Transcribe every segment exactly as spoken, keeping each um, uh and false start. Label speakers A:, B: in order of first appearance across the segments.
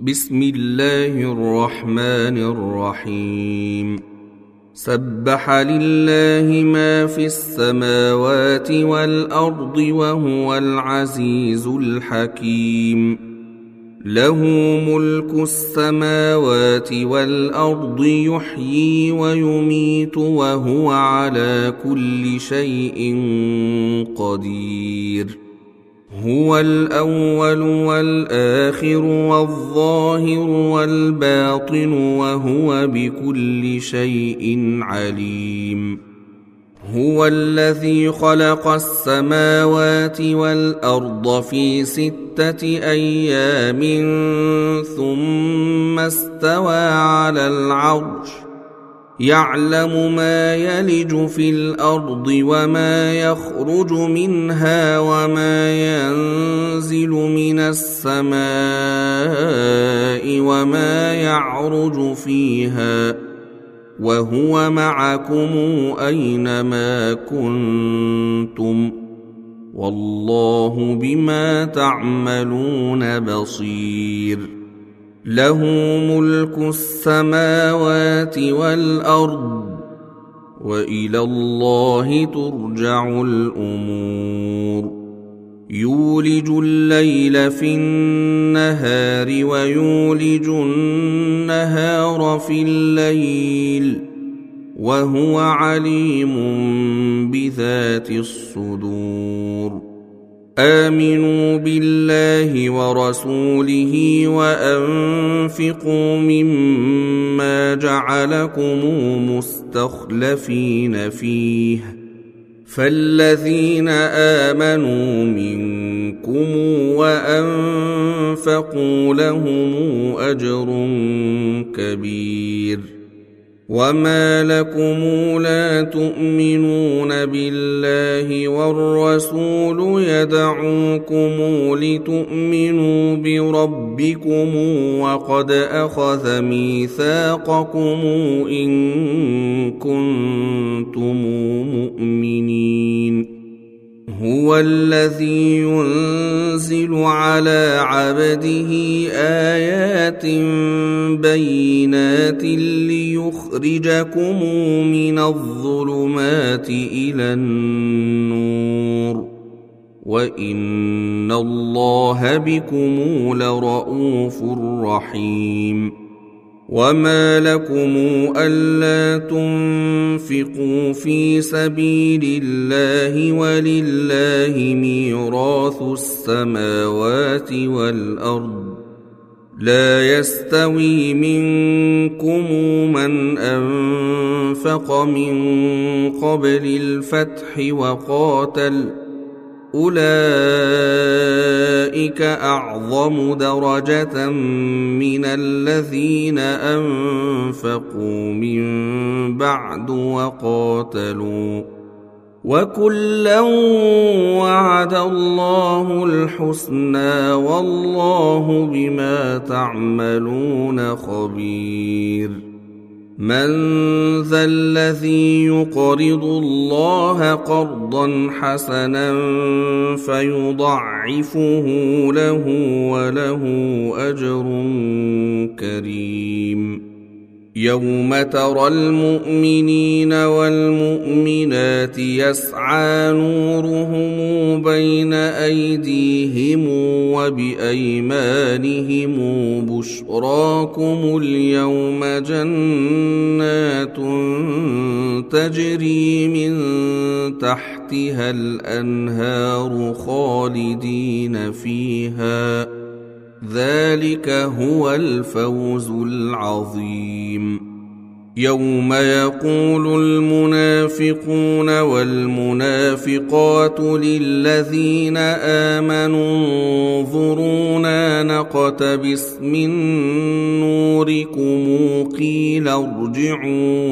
A: بسم الله الرحمن الرحيم سبح لله ما في السماوات والأرض وهو العزيز الحكيم له ملك السماوات والأرض يحيي ويميت وهو على كل شيء قدير هو الأول والآخر والظاهر والباطن وهو بكل شيء عليم هو الذي خلق السماوات والأرض في ستة أيام ثم استوى على العرش يعلم ما يلج في الأرض وما يخرج منها وما ينزل من السماء وما يعرج فيها وهو معكم أينما كنتم والله بما تعملون بصير له ملك السماوات والأرض وإلى الله ترجع الأمور يولج الليل في النهار ويولج النهار في الليل وهو عليم بذات الصدور آمنوا بالله ورسوله وأنفقوا مما جعلكم مستخلفين فيه فالذين آمنوا منكم وأنفقوا لهم أجر كبير وما لكم لا تؤمنون بالله والرسول يدعوكم لتؤمنوا بربكم وقد أخذ ميثاقكم إن كنتم مؤمنين هو الذي ينزل على عبده آيات بينات ليخرجكم من الظلمات إلى النور وإن الله بكم لرءوف رحيم وما لكم ألا تنفقوا في سبيل الله ولله ميراث السماوات والأرض لا يستوي منكم من أنفق من قبل الفتح وقاتل أولئك أعظم درجة من الذين أنفقوا من بعد وقاتلوا وكلا وعد الله الحسنى والله بما تعملون خبير من ذا الذي يقرض الله قرضا حسنا فيضعفه له وله أجر كريم يوم ترى المؤمنين والمؤمنات يسعى نورهم بين أيديهم وبأيمانهم بشراكم اليوم جنات تجري من تحتها الأنهار خالدين فيها ذلك هو الفوز العظيم يوم يقول المنافقون والمنافقات للذين آمنوا انظرونا نقتبس من نوركم قيل ارجعوا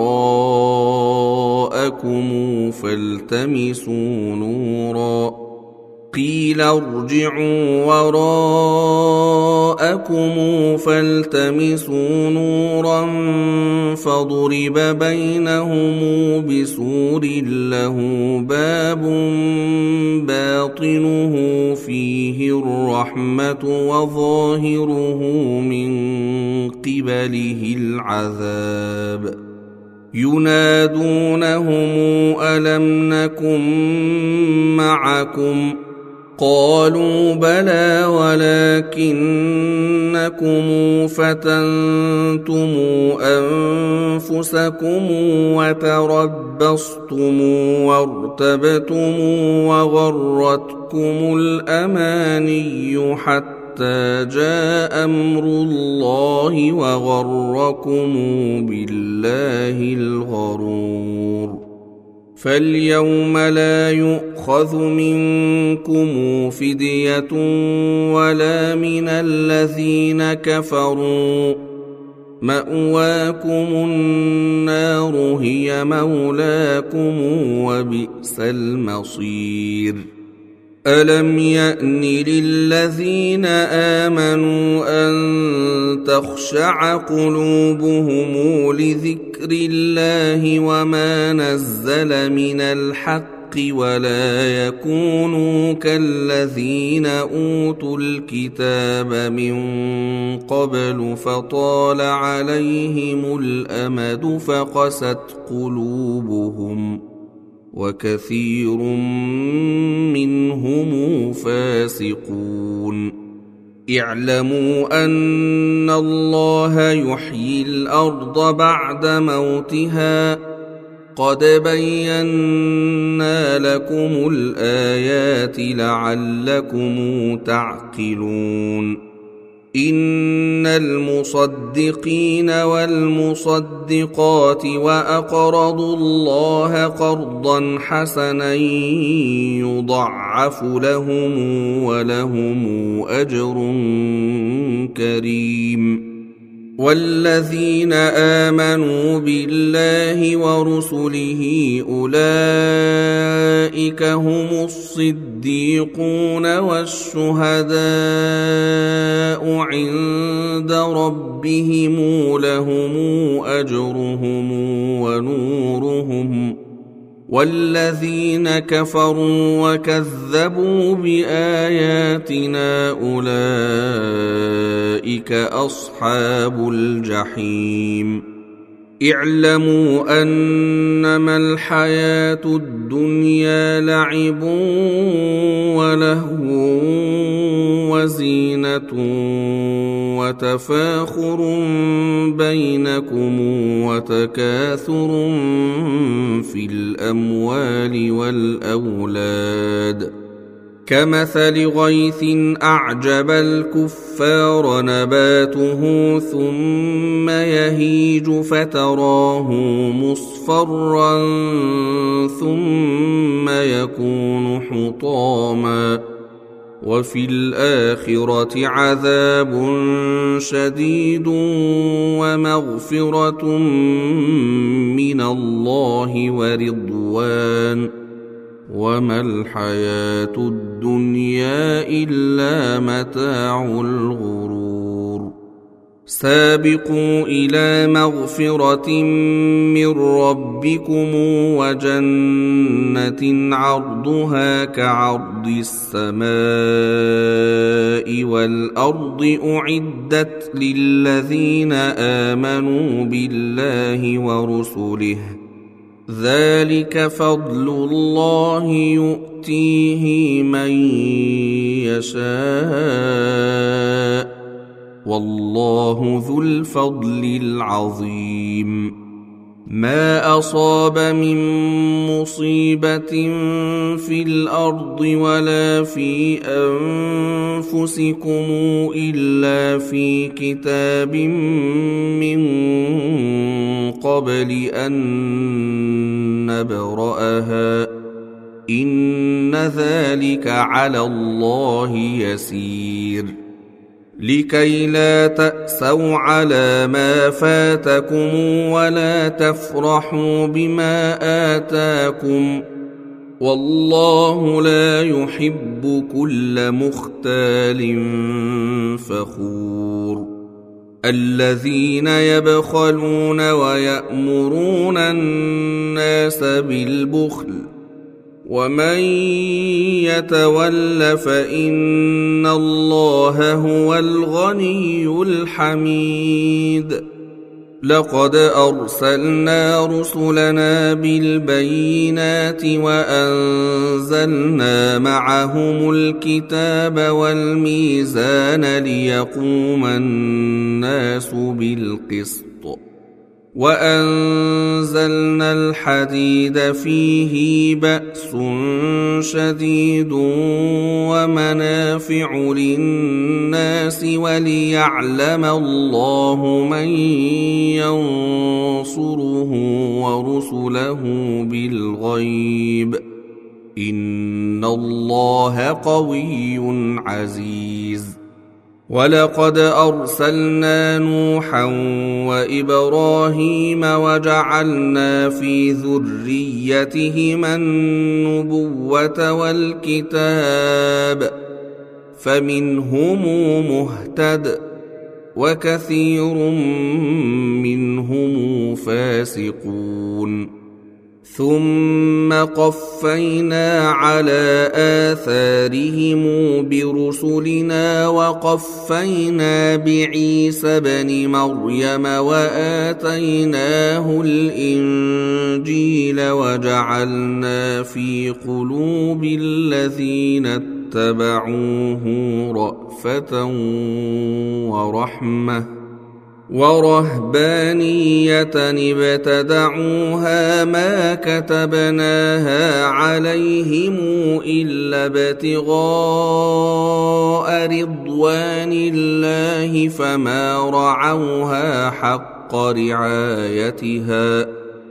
A: وراءكم فالتمسوا نورا قيل ارجعوا وراءكم فالتمسوا نورا فضرب بينهم بسور له باب باطنه فيه الرحمة وظاهره من قبله العذاب ينادونهم ألم نكن معكم قالوا بلى ولكنكم فتنتم أنفسكم وتربصتم وارتبتم وغرتكم الأماني حتى جاء أمر الله وغركم بالله الغرور فاليوم لا يؤخذ منكم فدية ولا من الذين كفروا مأواكم النار هي مولاكم وبئس المصير ألم يأن للذين آمنوا أن تخشع قلوبهم لذكر الله وما نزل من الحق ولا يكونوا كالذين أوتوا الكتاب من قبل فطال عليهم الأمد فقست قلوبهم وكثير منهم فاسقون اعلموا أن الله يحيي الأرض بعد موتها قد بينا لكم الآيات لعلكم تعقلون إن المصدقين والمصدقات وأقرضوا الله قرضا حسنا يضعف لهم ولهم أجر كريم والذين آمنوا بالله ورسله أولئك هم الصديقون والشهداء عند ربهم لهم أجرهم ونورهم والذين كفروا وكذبوا بآياتنا أولئك أصحاب الجحيم اعلموا أنما الحياة الدنيا لعب ولهو وزينة وتفاخر بينكم وتكاثر في الأموال والأولاد كمثل غيث أعجب الكفار نباته ثم يهيج فتراه مصفرا ثم يكون حطاما وفي الآخرة عذاب شديد ومغفرة من الله ورضوان وما الحياة الدنيا إلا متاع الغرور سابقوا إلى مغفرة من ربكم وجنة عرضها كعرض السماء والأرض أعدت للذين آمنوا بالله ورسله ذلك فضل الله يؤتيه من يشاء والله ذو الفضل العظيم ما أصاب من مصيبة في الأرض ولا في أنفسكم إلا في كتاب من قبل أن نبرأها إن ذلك على الله يسير لكي لا تأسوا على ما فاتكم ولا تفرحوا بما آتاكم والله لا يحب كل مختال فخور الذين يبخلون ويأمرون الناس بالبخل ومن يتول فإن الله هو الغني الحميد لقد أرسلنا رسلنا بالبينات وأنزلنا معهم الكتاب والميزان ليقوم الناس بالقسط وأنزلنا الحديد فيه بأس شديد ومنافع للناس وليعلم الله من ينصره ورسله بالغيب إن الله قوي عزيز ولقد أرسلنا نوحا وإبراهيم وجعلنا في ذريتهما النبوة والكتاب فمنهم مهتد وكثير منهم فاسقون ثم قفينا على آثارهم برسلنا وقفينا بعيسى بن مريم وآتيناه الإنجيل وجعلنا في قلوب الذين اتبعوه رأفة ورحمة ورهبانية ابتدعوها ما كتبناها عليهم إلا ابتغاء رضوان الله فما رعوها حق رعايتها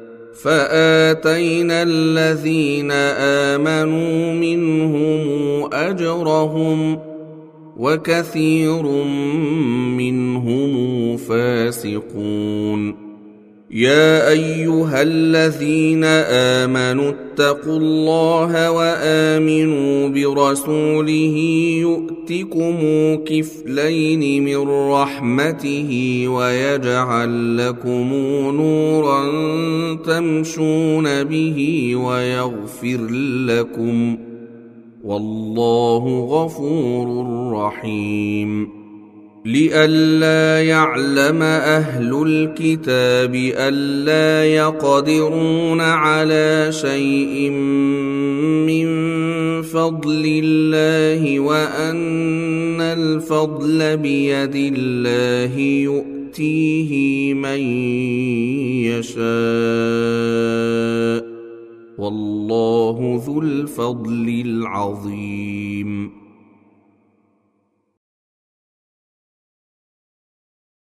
A: فآتينا الذين آمنوا منهم أجرهم وكثير منهم فاسقون يا أيها الذين آمنوا اتقوا الله وآمنوا برسوله يؤتكم كفلين من رحمته ويجعل لكم نورا تمشون به ويغفر لكم والله غفور رحيم لئلا يعلم أهل الكتاب ألا يقدرون على شيء من فضل الله وأن الفضل بيد الله يؤتيه من يشاء والله ذو الفضل العظيم